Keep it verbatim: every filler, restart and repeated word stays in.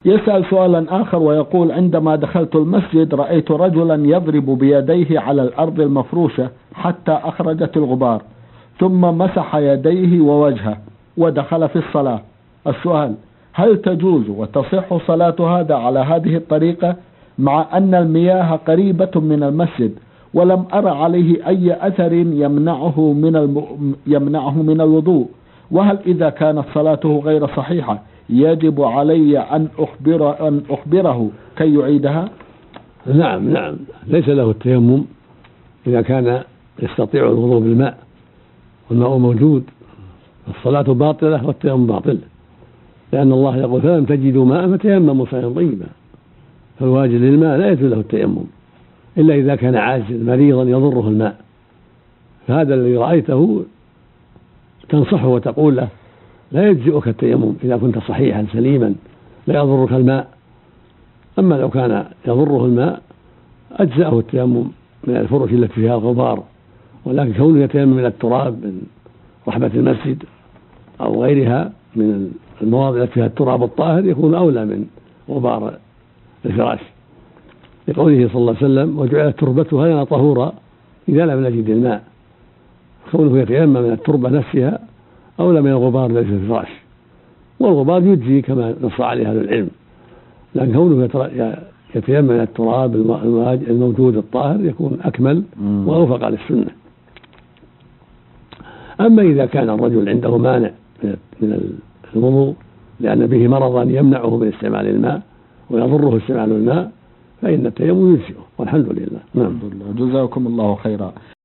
يسأل سؤالا آخر ويقول: عندما دخلت المسجد رأيت رجلا يضرب بيديه على الأرض المفروشة حتى أخرجت الغبار، ثم مسح يديه ووجهه ودخل في الصلاة. السؤال: هل تجوز وتصح صلاة هذا على هذه الطريقة مع أن المياه قريبة من المسجد ولم أرى عليه أي أثر يمنعه من الم... يمنعه من الوضوء؟ وهل إذا كانت صلاته غير صحيحة يجب علي أن أخبر أن أخبره كي يعيدها؟ نعم نعم ليس له التيمم إذا كان يستطيع الوضوء بالماء والماء موجود، الصلاة باطلة والتيمم باطل، لأن الله يقول: فلم تجدوا ماء فتيمموا صعيدا طيبا. فالواجد للماء لا يجوز له التيمم إلا إذا كان عاجزا مريضا يضره الماء، فهذا الذي رأيته تنصحه وتقول له: لا يجزئك التيمم إذا كنت صحيحا سليما لا يضرك الماء. أما لو كان يضره الماء أجزأه التيمم من الفرش التي فيها الغبار، ولكن كونه يتيمم من التراب من رحبة المسجد أو غيرها من المواضع التي فيها التراب الطاهر يكون أولى من غبار الفراش، لقوله صلى الله عليه وسلم: وجعلت تربتها لنا طهورا إذا لم نجد الماء. كونه يتيمم من التربة نفسها أولى من الغبار الذي في الفراش، والغبار يجزي كما نص عليه أهل العلم، لكن كونه يتيمم من التراب الموجود الطاهر يكون أكمل وأوفق للسنة. أما إذا كان الرجل عنده مانع من الوضوء لأن به مرضا يمنعه من استعمال الماء ويضره استعمال الماء فإن التيمم يجزئه، والحمد لله. نعم. جزاكم الله خيرا.